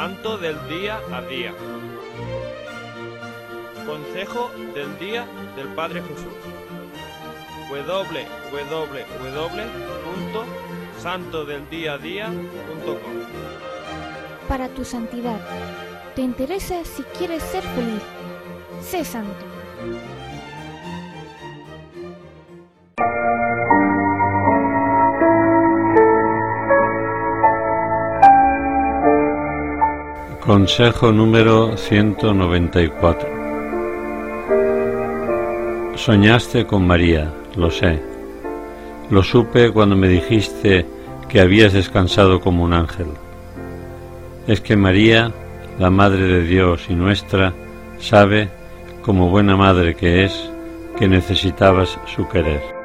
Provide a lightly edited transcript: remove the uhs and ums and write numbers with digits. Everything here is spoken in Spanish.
Santo del día a día. Consejo del día del Padre Jesús. www.santodeldiaadía.com. Para tu santidad. ¿Te interesa si quieres ser feliz? Sé santo. Consejo número 194. Soñaste con María, lo sé. Lo supe cuando me dijiste que habías descansado como un ángel. Es que María, la Madre de Dios y nuestra, sabe, como buena madre que es, que necesitabas su querer.